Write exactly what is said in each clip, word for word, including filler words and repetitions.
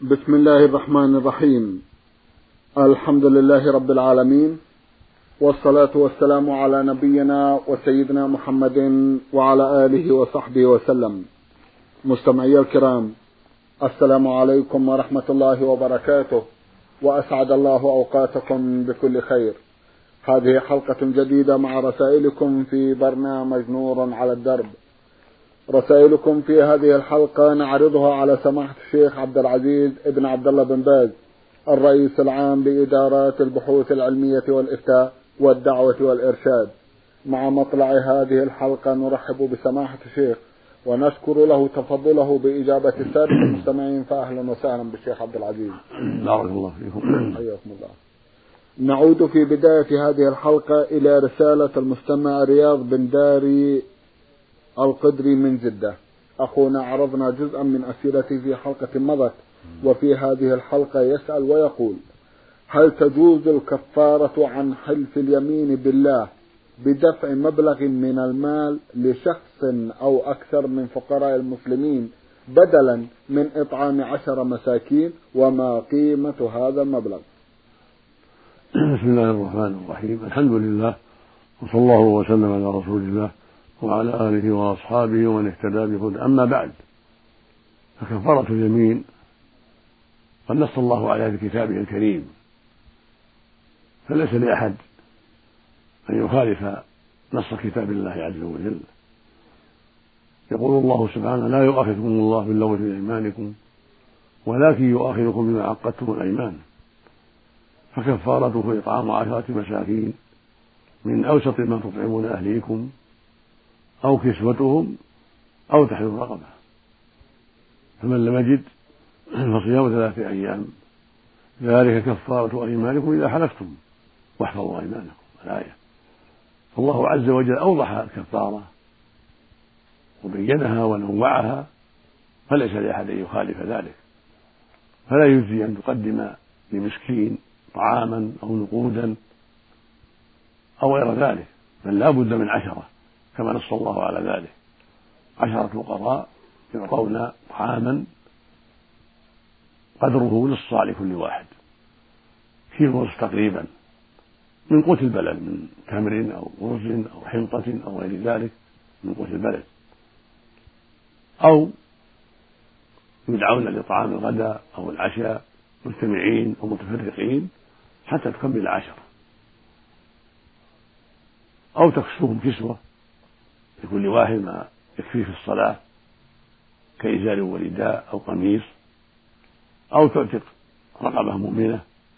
بسم الله الرحمن الرحيم. الحمد لله رب العالمين، والصلاة والسلام على نبينا وسيدنا محمد وعلى آله وصحبه وسلم. مستمعي الكرام، السلام عليكم ورحمة الله وبركاته، وأسعد الله أوقاتكم بكل خير. هذه حلقة جديدة مع رسائلكم في برنامج نور على الدرب. رسائلكم في هذه الحلقة نعرضها على سماحة الشيخ عبد العزيز ابن عبد الله بن باز، الرئيس العام لإدارات البحوث العلمية والإفتاء والدعوة والإرشاد. مع مطلع هذه الحلقة نرحب بسماحة الشيخ ونشكر له تفضله بإجابة السادة المستمعين، فأهلا وسهلا بالشيخ عبد العزيز. بارك الله فيكم. حياكم الله. نعود في بداية هذه الحلقة إلى رسالة المستمع رياض بن داري القدري من جدة. أخونا عرضنا جزءا من أسئلته في حلقة مضت، وفي هذه الحلقة يسأل ويقول: هل تجوز الكفارة عن حلف اليمين بالله بدفع مبلغ من المال لشخص أو أكثر من فقراء المسلمين بدلا من إطعام عشر مساكين، وما قيمة هذا المبلغ؟ بسم الله الرحمن الرحيم. الحمد لله، وصلى الله وسلم على رسول الله وعلى آله وأصحابه ومن اهتدى بهداه. أما بعد، فكفارة اليمين قد نص الله عليها في كتابه الكريم، فليس لأحد أن يخالف نص كتاب الله عز وجل. يقول الله سبحانه: لا يؤاخذكم الله باللغو في أيمانكم ولكن يؤاخذكم بما عقدتم الأيمان، فكفارته إطعام عشرة مساكين من أوسط ما تطعمون أهليكم أو كسوتهم أو تحرير رقبة، فمن لم يجد فصيام ثلاثة أيام، ذلك كفارة أيمانكم إذا حلفتم واحفظوا أيمانكم. الآية. فالله عز وجل أوضح الكفارة وبينها ونوعها، فليس لأحد أن يخالف ذلك. فلا يجزي أن تقدم لمسكين طعاما أو نقودا أو غير ذلك، بل لا بد من عشرة كما نص الله على ذلك. عشرة فقراء يعطون طعاما قدره نصف لكل واحد، كيلو ونصف تقريبا من قوت البلد، من تمر أو رز أو حنطة أو غير ذلك من قوت البلد، أو يدعون لطعام الغداء أو العشاء مجتمعين أو متفرقين حتى تكمل عشرة، أو تكسوهم كسوة لكل واحد ما يكفيه في الصلاة كإزار ورداء أو قميص، أو تعتق رقبة مؤمنة.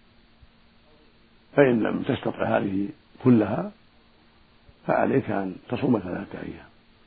فإن لم تستطع هذه كلها فعليك أن تصوم ثلاثة أيام.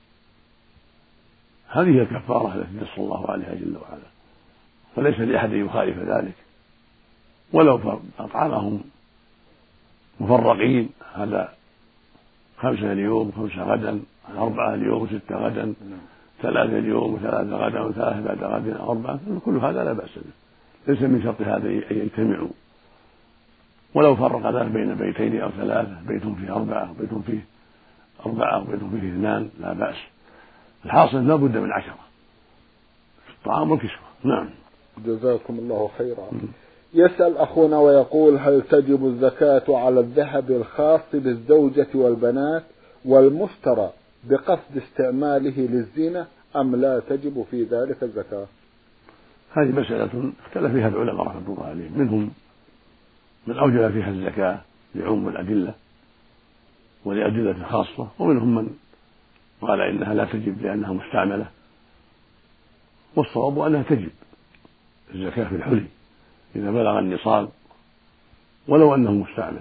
هذه الكفارة التي نص الله عليها جل وعلا، فليس لأحد أن يخالف ذلك. ولو أطعمهم مفرقين، هذا خمسة اليوم وخمسة غدا، أربعة اليوم وستة غدا، ثلاثة اليوم وثلاثة غدا وثلاثة بعد غد أو أربعة، كل هذا لا بأس به، ليس من شرط هذا أن يجتمعوا. ولو فرق ذلك بين بيتين أو ثلاثة، بيت فيه أربعة وبيت فيه أربعة وبيت فيه اثنان، لا بأس. الحاصل لا بد من عشرة في الطعام والكسوة. نعم. جزاكم الله خيرا. يسأل أخونا ويقول: هل تجب الزكاة على الذهب الخاص بالزوجة والبنات والمشترى بقصد استعماله للزينة، أم لا تجب في ذلك الزكاة؟ هذه مسألة اختلف فيها العلماء رحمة الله عليهم، منهم من أوجب فيها الزكاة لعموم الأدلة ولأدلة خاصة، ومنهم من قال إنها لا تجب لأنها مستعملة، والصواب أنها تجب الزكاة في الحلي إذا بلغ النصاب ولو أنه مستعمل،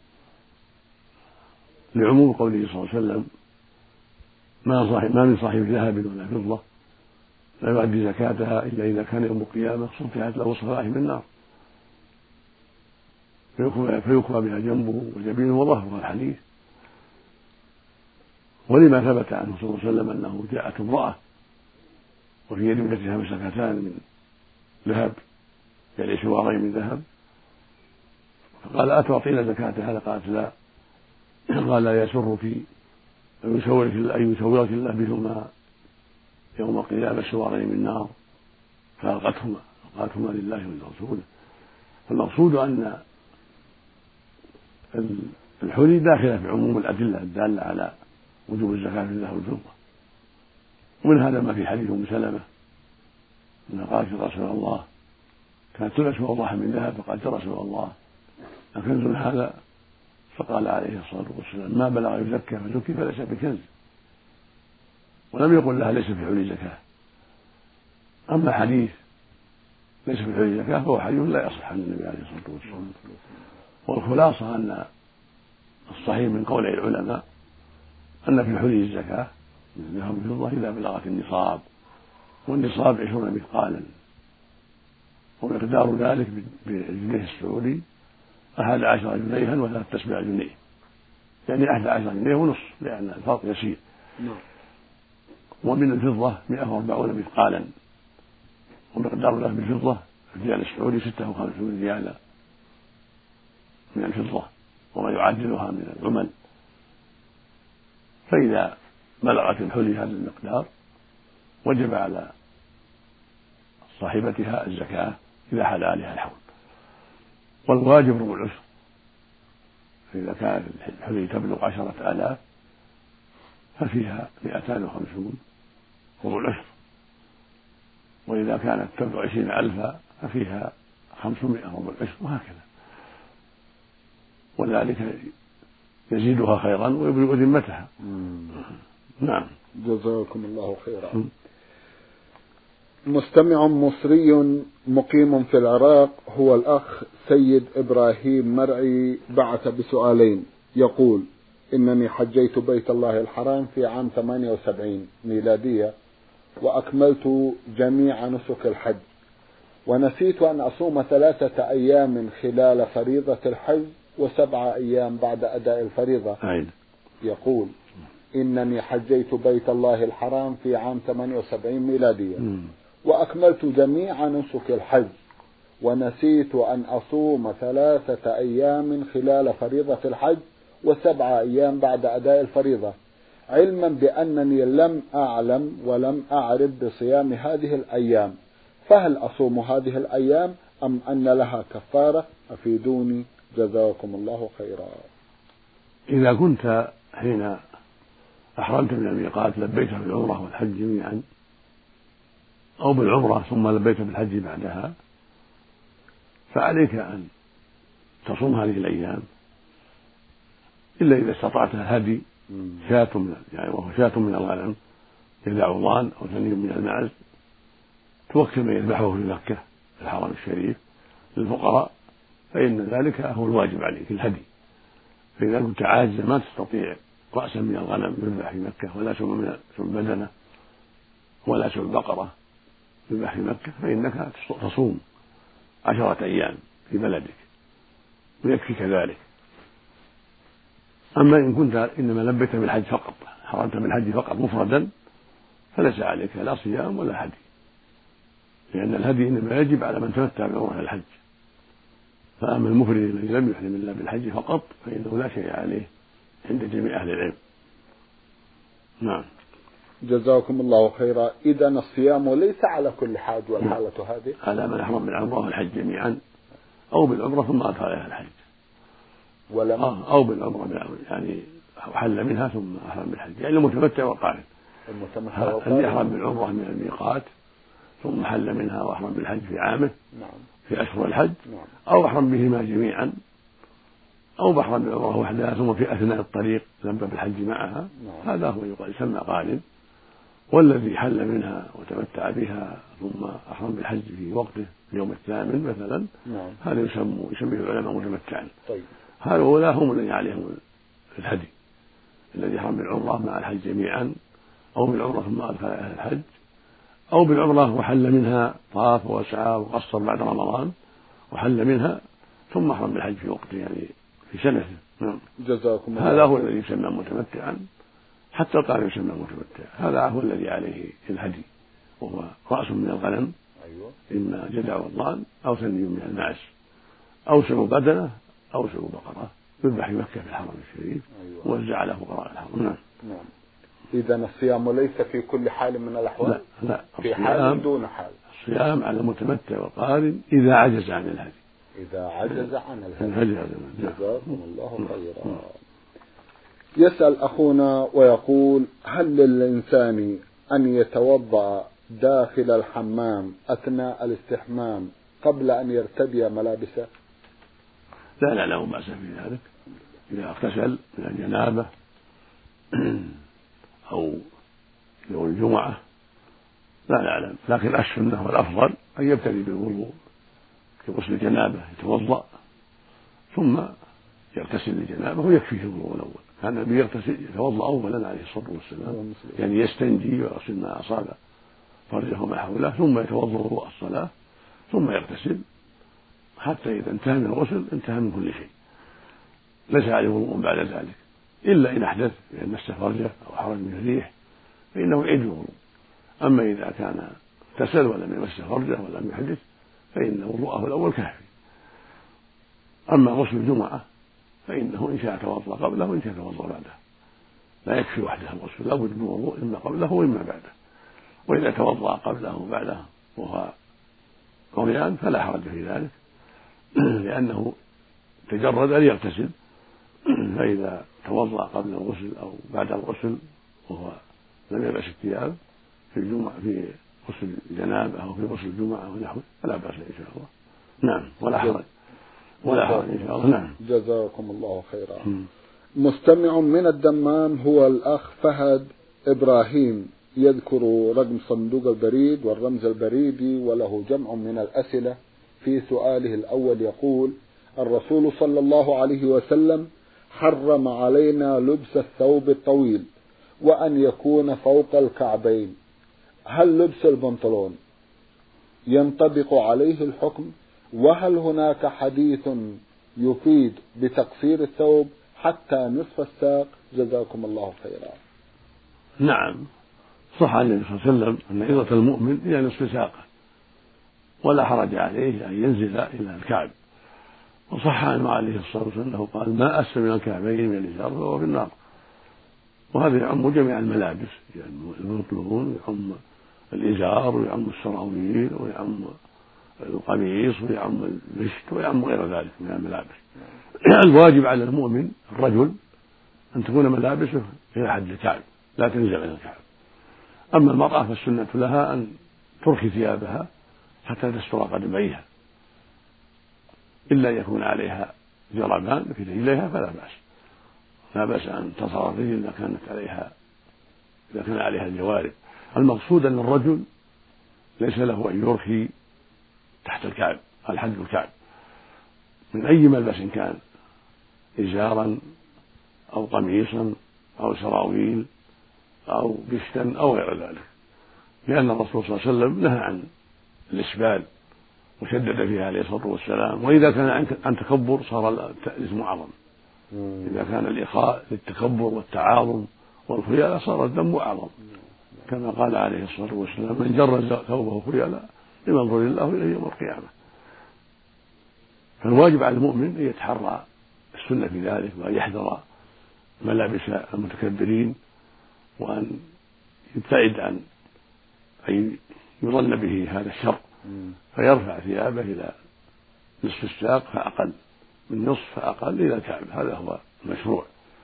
لعموم قوله صلى الله عليه وسلم: ما, صاحب ما من صاحب ذهب ولا فضة لا يؤدي زكاتها إلا إذا كان يوم القيامة صفحت له صفائح من النار فيكوى بها جنبه وجبينه وظهره. الحديث. ولما ثبت عنه صلى الله عليه وسلم أنه جاءت امرأة وفي يد ابنتها مسكتان من ذهب، يعني سوارين من ذهب، فقال: أتعطينا زكاة هذا؟ قالت: لا. قال: لا يسرك أن يسورك الله بهما يوم القيامة سوارين من نار، فألقتهما صدقاتهما لله ولرسوله. فالمقصود أن الحلي داخلة في عموم الأدلة الدالة على وجوب الزكاة في الذهب والفضة. ومن هذا ما في حديث أم سلمة أنها قالت يا رسول الله كانت تلبس وضاحا من ذهب، فقالت يا رسول الله أكنز هذا؟ فقال عليه الصلاة والسلام ما بلغ يزكى فزكي فليس بكنز، ولم يقل لها ليس في حلي زكاة. أما حديث ليس في حلي زكاة فهو حديث لا يصح عن النبي عليه الصلاة والسلام. والخلاصة أن الصحيح من قول العلماء أن في حلي الزكاة من الذهب والفضة إذا بلغت النصاب، والنصاب عشرون مثقالا، ومقدار ذلك بالجنيه السعودي أحد عشر جنيها وثلاث تسبع جنيه، يعني أحد عشر جنيه ونصف لأن الفرق يسير. ومن الفضة مئة وأربعون مثقالا، ومقدار ذلك بالفضة الريال السعودي ستة وخمسون ريالا من الفضة وما يعادلها من العمل. فإذا بلغت الحلي هذا المقدار وجب على صاحبتها الزكاة إذا حال عليها الحول. والواجب ربع العشر، فإذا كانت الحلي تبلغ عشرة آلاف ففيها مئتان وخمسون ربع العشر، وإذا كانت تبلغ عشرين ألفا ففيها خمسمائة ربع العشر، وهكذا. وذلك يزيدها خيرا ويبلغ ذمتها. نعم. جزاكم الله خيرا. مستمع مصري مقيم في العراق هو الأخ سيد إبراهيم مرعي بعث بسؤالين، يقول: إنني حجيت بيت الله الحرام في عام ثمانية وسبعين ميلادية وأكملت جميع نسك الحج، ونسيت أن أصوم ثلاثة أيام خلال فريضة الحج وسبعة أيام بعد أداء الفريضة. عين. يقول: إنني حجيت بيت الله الحرام في عام ثمانية وسبعين ميلادية م. وأكملت جميع نسك الحج، ونسيت أن أصوم ثلاثة أيام خلال فريضة الحج وسبعة أيام بعد أداء الفريضة، علما بأنني لم أعلم ولم أعرف بصيام هذه الأيام، فهل أصوم هذه الأيام أم أن لها كفارة؟ أفيدوني جزاكم الله خيرا. إذا كنت حين أحرمت من الميقات لبيت بالعمرة والحج جميعا، أو بالعمرة ثم لبيت بالحج بعدها، فعليك أن تصوم هذه الأيام، إلا إذا استطعت هدي شاة من يعني وهو شاة من الغنم إذا عضان أو ثني من المعز، توكل من يذبحه في مكة في الحرم الشريف للفقراء، فإن ذلك هو الواجب عليك الهدي. فإذا كنت عاجزا ما تستطيع رأسا من الغنم يذبح في مكة، ولا سم من سم بدنة، ولا سم بقرة يذبح في مكة، فإنك تصوم عشرة أيام في بلدك ويكفيك ذلك. أما إن كنت إنما لبيت بالحج فقط، حرمت بالحج فقط مفردا، فليس عليك لا صيام ولا هدي، لأن الهدي إنما يجب على من تمتع بعمرة الحج. فأما المفرد الذي لم يحرم إلا بالحج فقط فإنه لا شيء عليه عند جميع أهل العلم. نعم. جزاكم الله خيرا. إذا الصيام ليس على كل حاج والحالة هذه؟ على من أحرم بالعمرة والحج جميعا، أو بالعمرة ثم أدخل عليها الحج، ولم أو بالعمرة يعني حل منها ثم أحرم بالحج، يعني المتمتع والقارن. المتمتع والقارن اللي يحرم بالعمرة من الميقات ثم حل منها وأحرم بالحج في عامه نعم. في أشهر الحج نعم. أو أحرم بهما جميعا، أو بحرم بالعمرة وحدها ثم في أثناء الطريق لبى بالحج معها نعم. هذا هو يقال يسمى قارن. والذي حل منها وتمتع بها ثم أحرم بالحج في وقته اليوم الثامن مثلا نعم. هذا يسمى يسميه العلماء متمتعا. طيب. هؤلاء هم الذين عليهم الهدي، الذي حرم بالعمرة مع الحج جميعا، أو بالعمرة ثم أدخل أهل الحج، أو بالعمرة وحل منها طاف وسعى وقصر بعد رمضان وحل منها ثم أحرم بالحج في وقته يعني في سنته. نعم. جزاكم الله. هذا هو الذي يسمى متمتعا، حتى القارن يسمى متمتع. هذا هو الذي عليه الهدي، وهو رأس من الغنم أيوة. إما جدع والضان أو ثني من المعز أو سبع بدنة أو سبع بقرة يذبح في مكة في الحرم الشريف أيوة. ووزع على فقراء الحرم. نعم. نعم. إذا الصيام ليس في كل حال من الأحوال؟ لا لا، في حال دون حال. الصيام على المتمتع والقارن إذا عجز عن الهدي. إذا عجز عن الهدي. جزاكم الله خيرا. يسأل أخونا ويقول: هل للإنسان أن يتوضأ داخل الحمام أثناء الاستحمام قبل أن يرتدي ملابسه؟ لا لا لا بأس في ذلك، إذا اغتسل من الجنابة أو يوم الجمعة لا نعلم، لكن السنة والأفضل أن يبتدي بالوضوء في غسل الجنابة، يتوضأ ثم يغتسل الجنابة ويكفيه الوضوء الأول. كان النبي يغتسل يتوضأ أولا عليه الصلاة والسلام، يعني يستنجي ويغسل ما أصاب فرجه وما حوله ثم يتوضأ وضوء الصلاة ثم يغتسل حتى إذا انتهى من الغسل انتهى من كل شيء، ليس عليه وضوء بعد ذلك إلا إن أحدث بأن مس فرجه أو خرج من الريح فإنه يعيد الوضوء. أما إذا كان اغتسل ولم يمس فرجه ولم يحدث فإن وضوءه الأول كافي. أما غسل الجمعة فإنه إن شاء توضأ قبله وإن شاء توضأ بعده، لا يكفي وحده الغسل، لا بد من وضوء إما قبله وإما بعده. وإذا توضأ قبله وبعده وهو عريان فلا حرج في ذلك لأنه تجرد ليغتسل، فإذا توضأ قبل الغسل أو بعد الغسل وهو لم يلبس الثياب في الجمعة في غسل الجنابة أو في غسل الجمعة ونحوه فلا بأس إن شاء الله. نعم ولا حرج ولا حرج إن شاء الله. نعم جزاكم الله خيرا. م. مستمع من الدمام هو الأخ فهد إبراهيم، يذكر رقم صندوق البريد والرمز البريدي وله جمع من الأسئلة. في سؤاله الأول يقول: الرسول صلى الله عليه وسلم حرم علينا لبس الثوب الطويل وأن يكون فوق الكعبين، هل لبس البنطلون ينطبق عليه الحكم؟ وهل هناك حديث يفيد بتقصير الثوب حتى نصف الساق؟ جزاكم الله خيرا. نعم صح عن النبي صلى الله عليه وسلم أن عظة المؤمن إلى نصف ساقه ولا حرج عليه أن ينزل إلى الكعب، وصح عنه عليه الصلاة والسلام أنه قال: ما أسفل من الكعبين من الإزار فهو في النار. وهذا يعم جميع الملابس، يعني البنطلون ويعم الإزار ويعم السراويل ويعم القميص ويعم المشت ويعم غير ذلك من الملابس. الواجب على المؤمن الرجل أن تكون ملابسه إلى حد الكعب لا تنزل إلى الكعب. أما المرأة فالسنة لها أن ترخي ثيابها حتى تستر قدميها، إلا يكون عليها جربان في رجليها فلا بأس، لا بأس أن تصر الرجل إذا كانت عليها إذا كان عليها الجوارب. المقصود أن الرجل ليس له أن يرخي تحت الكعب الحد الكعب من أي ملبس كان، إزارا أو قميصا أو سراويل أو بشتا أو غير ذلك، لأن الرسول صلى الله عليه وسلم نهى عن الإسبال وشدد فيها عليه الصلاة والسلام. وإذا كان عن تكبر صار الإثم أعظم، إذا كان الإخاء للتكبر والتعاظم والخيلاء صار الذنب أعظم، كما قال عليه الصلاة والسلام: من جر ثوبه خيلاء لمنظر الله إليه يوم القيامة. فالواجب على المؤمن أن يتحرى السنة في ذلك وأن يحذر ملابس المتكبرين وأن يبتعد عن أن يظن به هذا الشر، فيرفع ثيابه إلى نصف الساق فأقل، من نصف فأقل إلى الكعب، هذا هو المشروع.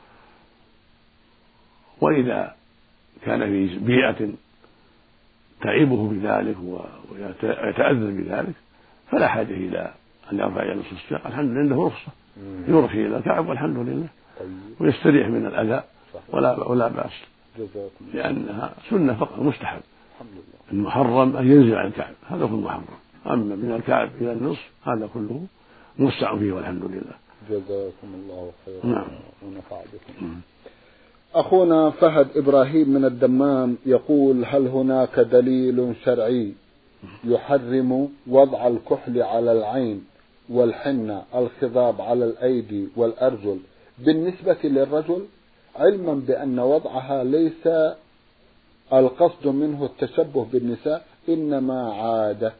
وإذا كان في بيئة تعيبه بذلك ويتأذى بذلك فلا حاجة إلى أن يرفع إلى نصف الساق، الحمد لله عنده رخصة يرخي إلى الكعب والحمد لله ويستريح من الأذى ولا ولا بأس، لأنها سنة فقط مستحب. المحرم أن ينزل عن الكعب، هذا هو المحرم، أما من الكعب إلى النصف هذا كله موسع فيه والحمد لله. جزاكم الله خيرا. نعم. ونفع بكم. أخونا فهد إبراهيم من الدمام يقول: هل هناك دليل شرعي يحرم وضع الكحل على العين والحنة الخضاب على الأيدي والأرجل بالنسبة للرجل، علما بأن وضعها ليس القصد منه التشبه بالنساء إنما عادة؟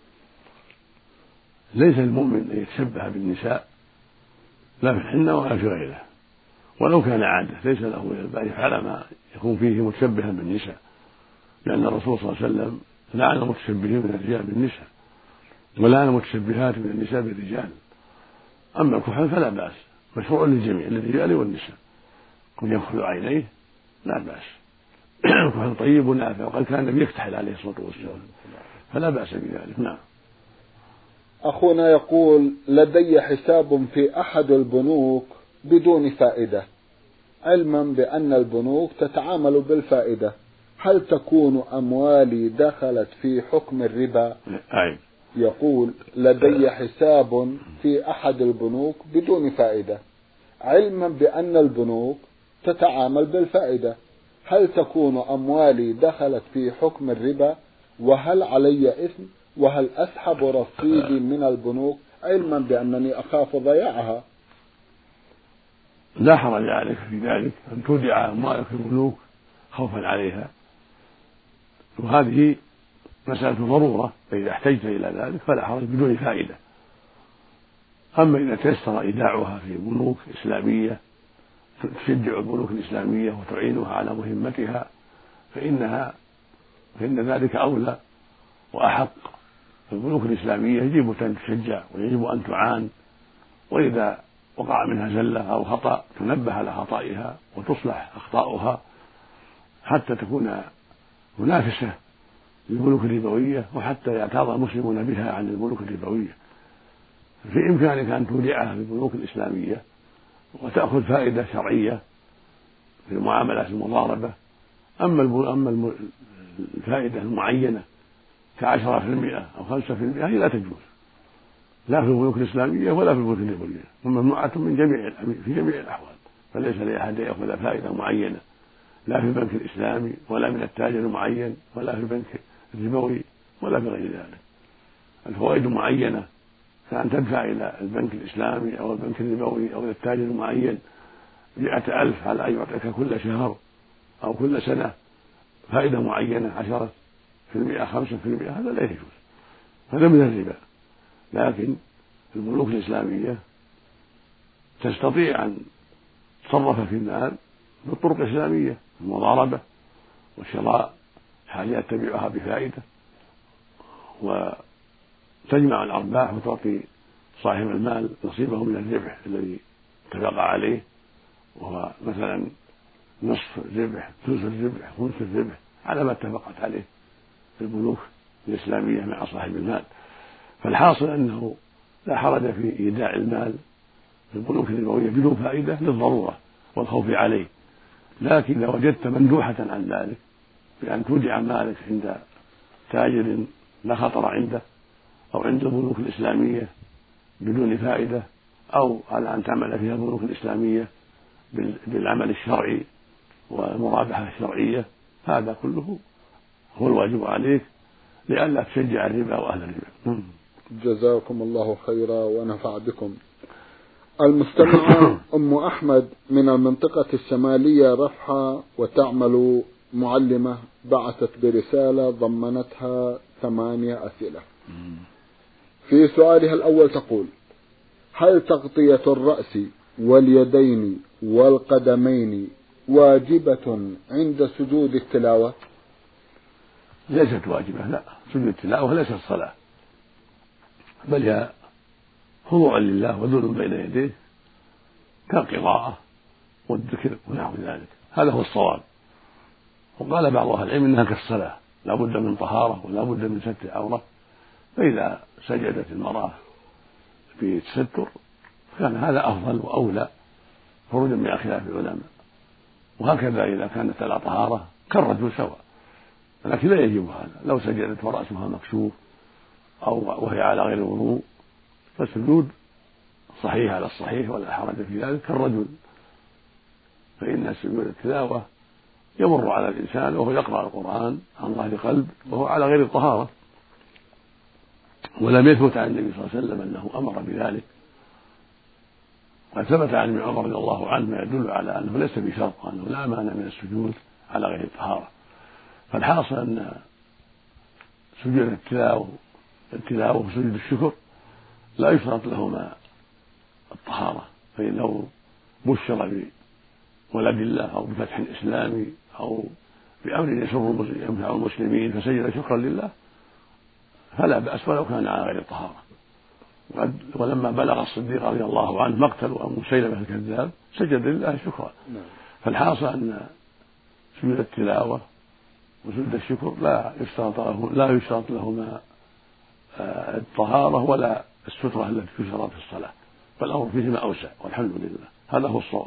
ليس المؤمن أن يتشبه بالنساء لا في الحنة ولا في غيره، ولو كان عادة ليس له أن يفعل ما يكون فيه متشبها بالنساء، لأن الرسول صلى الله عليه وسلم لعن المتشبهين من الرجال بالنساء، ولعن المتشبهات من النساء بالرجال. أما الكحل فلا بأس، مشروع للجميع للرجال والنساء، كن يكحل عينيه لا بأس. الكحل طيب ونافع، وقد كان النبي يكتحل عليه الصلاة والسلام، فلا بأس بذلك. نعم. أخونا يقول: لدي حساب في أحد البنوك بدون فائدة، علما بأن البنوك تتعامل بالفائدة، هل تكون أموالي دخلت في حكم الربا؟ أي. يقول: لدي حساب في أحد البنوك بدون فائدة، علما بأن البنوك تتعامل بالفائدة، هل تكون أموالي دخلت في حكم الربا؟ وهل علي إثم؟ وهل أسحب رصيدي من البنوك علما بأنني أخاف ضياعها؟ لا حرج عليك في ذلك، أن تودع أموالك في البنوك خوفا عليها، وهذه مسألة ضرورة، فإذا احتجت إلى ذلك فلا حرج بدون فائدة. أما إذا تيسر إيداعها في بنوك إسلامية تشجع البنوك الإسلامية وتعينها على مهمتها فإنها فإن ذلك أولى وأحق. البنوك الإسلامية يجب أن تشجع ويجب أن تعان، وإذا وقع منها زلة أو خطأ تنبه على خطئها وتصلح أخطاؤها حتى تكون منافسة للبنوك الربوية، وحتى يعتاض المسلمون بها عن البنوك الربوية. في إمكانك أن تودعها في البنوك الإسلامية وتأخذ فائدة شرعية في المعاملات المضاربة. أما أما الفائدة المعينة كعشرة في المئة أو خمسة في المئة هي لا تجوز، لا في البنوك الإسلامية ولا في البنوك الربوية، وممنوعة من جميع في جميع الأحوال. فليس لأحد يأخذ فائدة معينة لا في البنك الإسلامي ولا من التاجر المعين ولا في البنك الربوي ولا في غير ذلك. الفوائد معينة كأن تدفع إلى البنك الإسلامي أو البنك الربوي أو إلى التاجر المعين مئة ألف على أن يعطيك كل شهر أو كل سنة فائدة معينة عشرة في المئة خمسة في المئة، هذا لا يجوز، هذا من الربا. لكن البنوك الإسلامية تستطيع أن تصرف في المال بالطرق الإسلامية، المضاربة وشراء حاجات تبيعها بفائدة، وتجمع الأرباح وتعطي صاحب المال نصيبه من الربح الذي اتفق عليه، وهو مثلا نصف الربح ثلث الربح خمس الربح على ما اتفقت عليه في البنوك الإسلامية مع صاحب المال. فالحاصل أنه لا حرج في إيداع المال في البنوك الربوية بدون فائدة للضرورة والخوف عليه، لكن إذا وجدت مندوحة عن ذلك بأن تودع مالك عند تاجر لا خطر عنده أو عند البنوك الإسلامية بدون فائدة، أو على أن تعمل فيها البنوك الإسلامية بالعمل الشرعي والمرابحة الشرعية، هذا كله هو الواجب عليك لئلا تشجع الربا وأهل الربا. جزاكم الله خيرا ونفع بكم. المستمعة أم أحمد من المنطقة الشمالية رفحة وتعمل معلمة بعثت برسالة ضمنتها ثمانية أسئلة. في سؤالها الأول تقول: هل تغطية الرأس واليدين والقدمين واجبة عند سجود التلاوة؟ ليست واجبة، لا، سجود التلاوة ليست الصلاة، بل هي خضوع لله وذل بين يديه كالقراءة والذكر ونحو ذلك، هذا هو الصواب. وقال بعض أهل العلم إنها كالصلاة، لا بد من طهارة ولا بد من ستر العورة، فإذا سجدت المرأة في تستر كان هذا أفضل وأولى خروجا من خلاف العلماء. وهكذا إذا كانت على طهارة كالرجل سواء، لكن لا يجب هذا. لو سجدت ورأسها مكشوف أو وهي على غير الوضوء فالسجود صحيح على الصحيح ولا حرج في ذلك كالرجل، فإن سجود التلاوة يمر على الإنسان وهو يقرأ القرآن عن ظهر قلب وهو على غير الطهارة، ولم يثبت عن النبي صلى الله عليه وسلم أنه أمر بذلك. قد ثبت عن ابن عمر رضي الله عنه ما يدل على أنه ليس بشرط، أنه لا مانع من السجود على غير الطهارة. فالحاصل أن سجود التلاوة التلاوة وسجود الشكر لا يشترط لهما الطهارة، فإنه بشر بولد الله أو بفتح إسلامي أو بأمر يسر ينفع المسلمين فسجد شكرا لله فلا بأس ولو كان على غير الطهارة. ولما بلغ الصديق رضي الله عنه مقتل مسيلمة الكذاب سجد لله شكرا. فالحاصل أن سجود التلاوة وسجود الشكر لا يشترط له لا يشترط لهما الطهارة ولا السترة التي تشترط في الصلاة، فالأمر فيهما أوسع والحمد لله. هذا هو الصواب.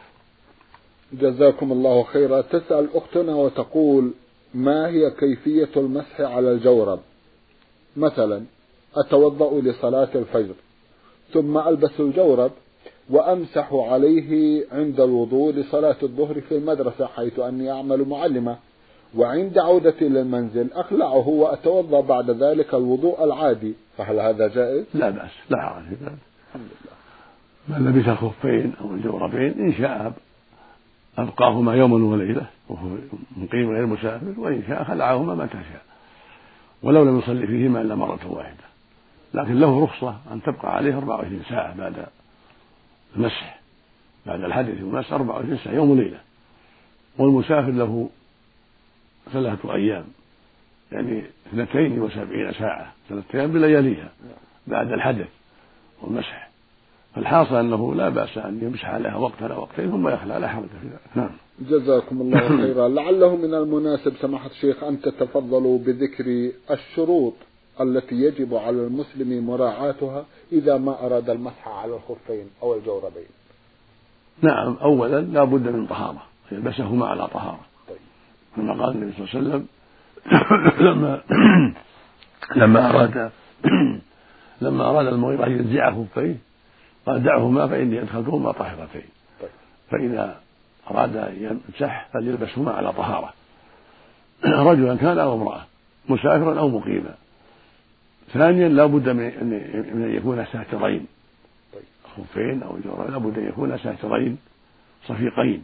جزاكم الله خيرا. تسأل أختنا وتقول: ما هي كيفية المسح على الجورب؟ مثلا أتوضأ لصلاة الفجر ثم ألبس الجورب وأمسح عليه عند الوضوء لصلاة الظهر في المدرسة حيث أني أعمل معلمة، وعند عودتي للمنزل أخلعه وأتوضأ بعد ذلك الوضوء العادي، فهل هذا جائز؟ لا بأس، لا حرج في ذلك. الحمد لله. من لبس الخفين أو الجوربين إن شاء أبقاهما يوما وليلة وهو مقيم غير مسافر، وإن شاء خلعهما متى شاء، ولو لم يصلي فيهما إلا مرة واحدة، لكن له رخصة أن تبقى عليه أربع وعشرين ساعة بعد المسح، بعد الحدث والمسح أربع وعشرين ساعة يوم وليلة. والمسافر له ثلاثة أيام، يعني اثنتين وسبعين ساعة، ثلاثة أيام بلياليها بعد الحدث والمسح. فالحاصل أنه لا بأس أن يمسح عليها وقت على وقتين ثم يخلع، لا حرج في ذلك. نعم. جزاكم الله خيرا. لعله من المناسب سماحة الشيخ أن تتفضلوا بذكر الشروط التي يجب على المسلم مراعاتها إذا ما أراد المسح على الخفين أو الجوربين. نعم، أولا لا بد من طهارة، يلبسهما على طهارة. طيب. كما قال النبي صلى الله عليه وسلم لما لما أراد لما أراد المغيرة أن ينزع خفيه قال: دعهما فإني أدخلتهما طاهرتين. طيب. فإذا أراد يمسح فليلبسهما على طهارة، رجلا كان أو امرأة، مسافرا أو مقيما. ثانيا لا بد من أن يكون ساترين، خفين أو جوربين لا بد أن يكون ساترين صفيقين،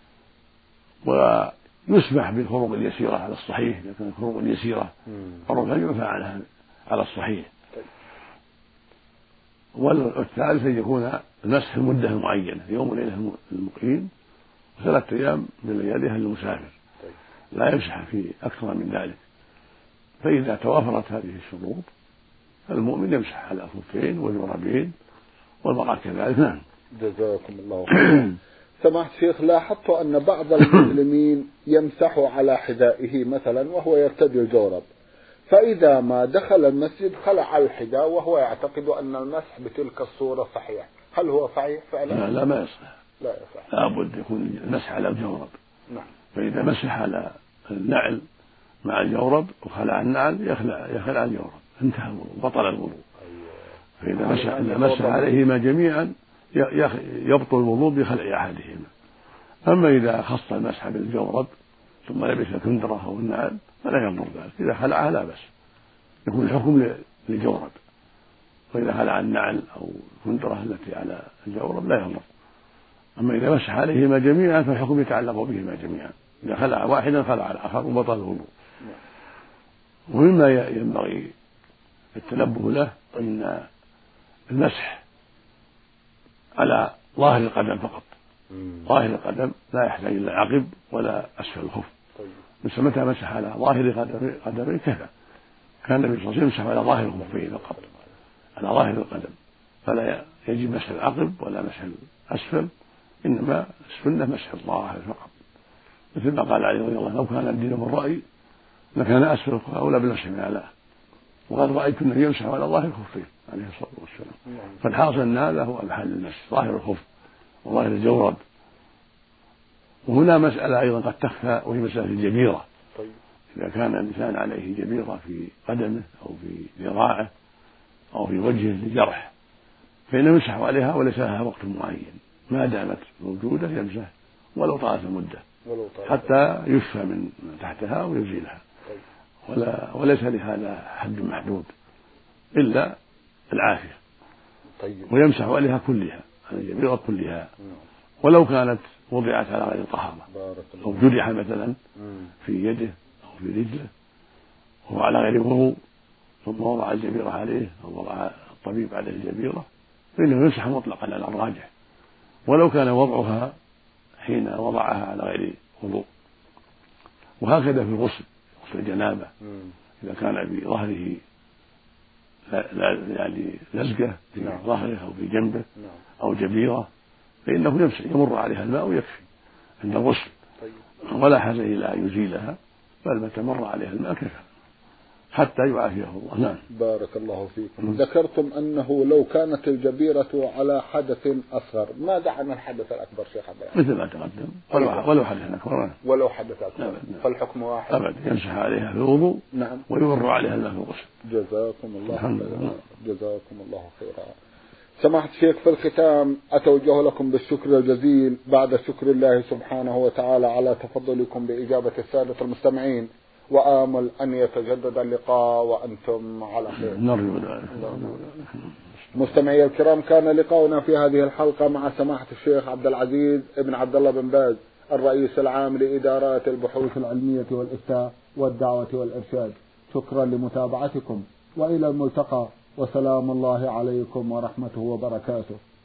ويسمح بالفروق اليسيرة على الصحيح إذا كانت الفروق اليسيرة فروق ينفع عنها على الصحيح. والثالث أن يكون المسح مدة معينة، يوم وليلة للمقيم وثلاثة أيام بلياليها للمسافر، لا يمسح في أكثر من ذلك. فإذا توافرت هذه الشروط فالمؤمن يمسح على الخفين والجوربين والمرأة كذلك. نعم. جزاكم الله خيرا. سماحة الشيخ، لاحظت أن بعض المسلمين يمسح على حذائه مثلا وهو يرتدي الجورب، فإذا ما دخل المسجد خلع الحذاء وهو يعتقد أن المسح بتلك الصورة صحيح، هل هو صحيح فعلا؟ لا, لا ما يصح، لا يصح، لا بد يكون المسح على الجورب. نعم. فإذا مسح على النعل مع الجورب وخلع النعل يخلع يخلع الجورب، انتهى الوضوء، بطل الوضوء. فإذا مسح مسح عليهما جميعا يبطل الوضوء بخلع أحدهما. أما إذا خص المسح بالجورب ثم لبس الكندرة أو النعل فلا يضر ذلك، إذا خلعها لا بأس، يكون الحكم للجورب. وإذا خلع النعل أو الكندرة التي على الجورب لا يضر. أما إذا مسح عليهما جميعا فالحكم يتعلق بهما جميعا، إذا خلع واحدا خلع الآخر وبطل الوضوء. ومما ينبغي التنبه له أن المسح على ظاهر القدم فقط، ظاهر القدم لا يحتاج إلى عقب ولا أسفل الخف. بس متى مسح على ظاهر قدمه كفى. كان النبي صلى الله عليه وسلم يمسح على ظاهر الخفين فقط، على ظاهر القدم، فلا يجب مسح العقب ولا مسح الأسفل، إنما السنة مسح الظاهر فقط، مثل ما قال علي رضي الله عنه: لو كان الدين بالرأي لكان أسفل الخف أولى بالمسح من أعلاه، وقد رأيت النبي يمسح على ظاهر الخفين عليه الصلاة والسلام. فالحاصل أن هذا هو محل المسح، ظاهر الخف وظاهر الجورب. وهنا مسألة أيضا قد تخفى، وهي مسألة الجبيرة. إذا كان الإنسان عليه جبيرة في قدمه أو في ذراعه أو في وجهه لجرح فإنه يمسح عليها وليس لها وقت معين، ما دامت موجودة يمسح ولو طالت المدة حتى يشفى من تحتها ويزيلها، ولا وليس لهذا حد محدود إلا العافية. ويمسح عليها كلها، على الجبيرة كلها، ولو كانت وضعت على غير طهارة أو جرح مثلا في يده أو في رجله وهو على غير وضوء ثم وضع الجبيرة عليه أو وضع الطبيب عليه الجبيرة فإنه يمسح مطلقا على الراجح، ولو كان وضعها حين وضعها على غير وضوء. وهكذا في الغسل، غسل الجنابة إذا كان في ظهره لا لا يعني لزقة في نعم. ظهره أو في جنبه نعم. أو جبيرة فإنه يمسح يمر عليها الماء ويكفي عند الغسل طيب. ولا حاجة إلى أن يزيلها بل متى مر عليها الماء كفى حتى يعافيه الله. نعم. بارك الله فيكم. ذكرتم أنه لو كانت الجبيرة على حدث أصغر ماذا عن الحدث الأكبر شيخ عبد العزيز؟ مثل ما تقدم ولو, ولو حدث أكبر ولو حدث أكبر نعم. فالحكم واحد أبدا يمسح عليها في الوضوء نعم. ويمر عليها الماء في الغسل. جزاكم الله خيرا. جزاكم الله خيرا. سماحة الشيخ في الختام أتوجه لكم بالشكر الجزيل بعد شكر الله سبحانه وتعالى على تفضلكم بإجابة السادة المستمعين وآمل أن يتجدد اللقاء وأنتم على خير. نرجو ذلك. مستمعي الكرام كان لقاؤنا في هذه الحلقة مع سماحة الشيخ عبد العزيز ابن عبد الله بن باز الرئيس العام لإدارات البحوث العلمية والإفتاء والدعوة والإرشاد. شكرا لمتابعتكم وإلى الملتقى وسلام الله عليكم ورحمته وبركاته.